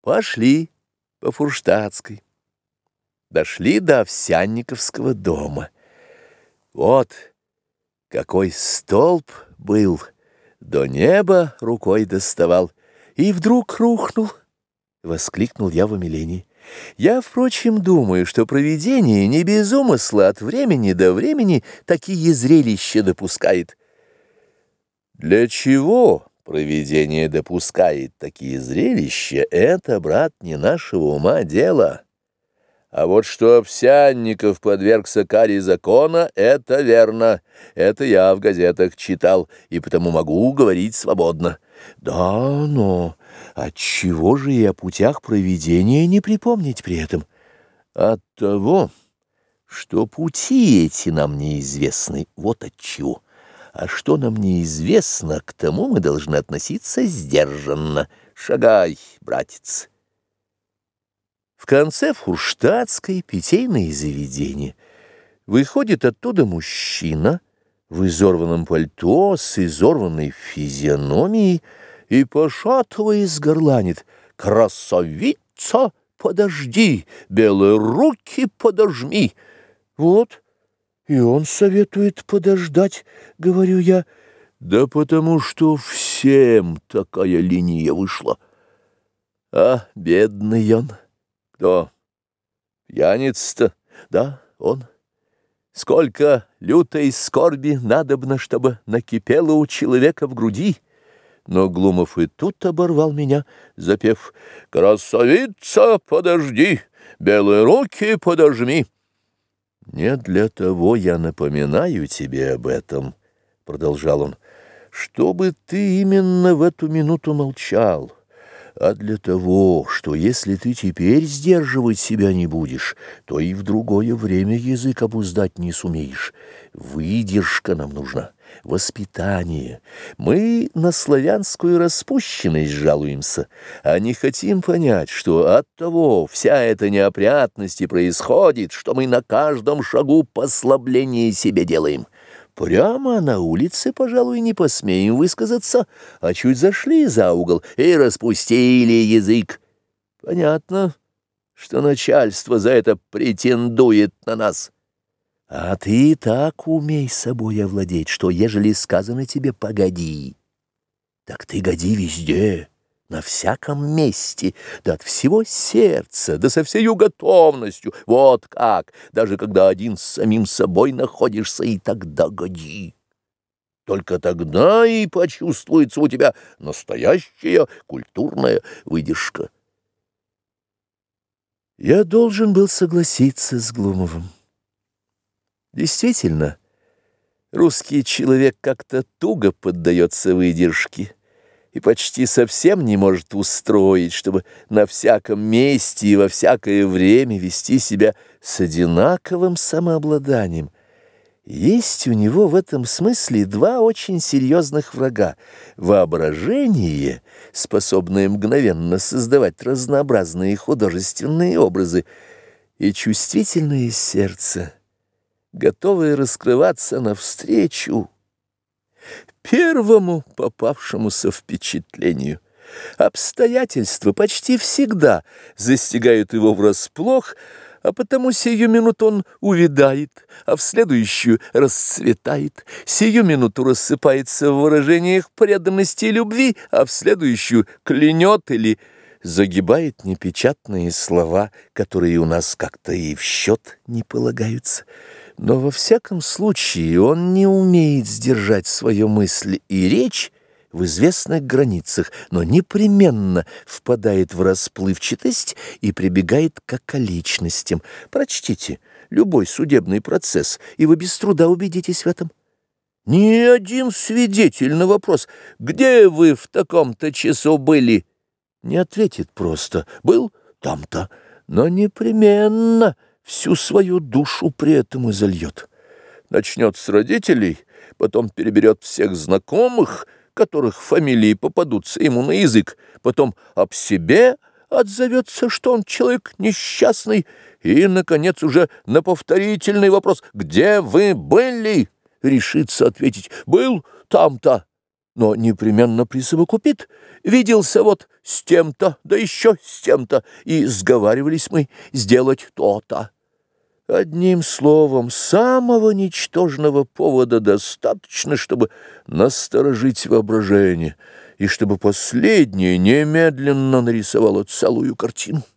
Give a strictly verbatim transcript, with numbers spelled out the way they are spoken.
Пошли по Фурштадтской. Дошли до Овсянниковского дома. Вот какой столб был, до неба рукой доставал, и вдруг рухнул, — воскликнул я в умилении. Я, впрочем, думаю, что провидение не без умысла от времени до времени такие зрелища допускает. Для чего провидение допускает такие зрелища, это, брат, не нашего ума дело. А вот что Овсянников подвергся каре закона, это верно. Это я в газетах читал, и потому могу говорить свободно. Да, но отчего же и о путях провидения не припомнить при этом? От того, что пути эти нам неизвестны, вот отчего. А что нам неизвестно, к тому мы должны относиться сдержанно. Шагай, братец. В конце Фурштадтской питейное заведение. Выходит оттуда мужчина в изорванном пальто с изорванной физиономией и, пошатываясь, горланит: «Красавица, подожди, белые руки подожми». Вот, и он советует подождать, говорю я. Да потому что всем такая линия вышла. А бедный он. Кто? Пьяница-то? Да, он. Сколько лютой скорби надобно, чтобы накипело у человека в груди. Но Глумов и тут оборвал меня, запев: «Красавица, подожди, белые руки подожми». «Не для того я напоминаю тебе об этом, — продолжал он, — чтобы ты именно в эту минуту молчал, а для того, что если ты теперь сдерживать себя не будешь, то и в другое время язык обуздать не сумеешь. Выдержка нам нужна, воспитание. Мы на славянскую распущенность жалуемся, а не хотим понять, что от того вся эта неопрятность и происходит, что мы на каждом шагу послабление себе делаем. Прямо на улице, пожалуй, не посмеем высказаться, а чуть зашли за угол и распустили язык. Понятно, что начальство за это претендует на нас. А ты так умей собой овладеть, что, ежели сказано тебе «погоди», так ты годи везде, на всяком месте, да от всего сердца, да со всею готовностью. Вот как, даже когда один с самим собой находишься, и тогда годи. Только тогда и почувствуется у тебя настоящая культурная выдержка. Я должен был согласиться с Глумовым. Действительно, русский человек как-то туго поддается выдержке и почти совсем не может устроить, чтобы на всяком месте и во всякое время вести себя с одинаковым самообладанием. Есть у него в этом смысле два очень серьезных врага: воображение, способное мгновенно создавать разнообразные художественные образы, и чувствительное сердце, готовое раскрываться навстречу первому попавшемуся впечатлению. Обстоятельства почти всегда застигают его врасплох, а потому сию минуту он увядает, а в следующую расцветает, сию минуту рассыпается в выражениях преданности и любви, а в следующую клянет или загибает непечатные слова, которые у нас как-то и в счет не полагаются. Но во всяком случае он не умеет сдержать свою мысль и речь в известных границах, но непременно впадает в расплывчатость и прибегает к околичностям. Прочтите любой судебный процесс, и вы без труда убедитесь в этом. Ни один свидетель на вопрос «Где вы в таком-то часу были?» не ответит просто «Был там-то», но непременно всю свою душу при этом изольет. Начнет с родителей, потом переберет всех знакомых, которых фамилии попадутся ему на язык, потом об себе отзовется, что он человек несчастный, и, наконец, уже на повторительный вопрос «Где вы были?» решится ответить «Был там-то». но непременно присовокупит. Виделся вот с тем-то, да еще с тем-то, и сговаривались мы сделать то-то. Одним словом, самого ничтожного повода достаточно, чтобы насторожить воображение, и чтобы последнее немедленно нарисовало целую картину.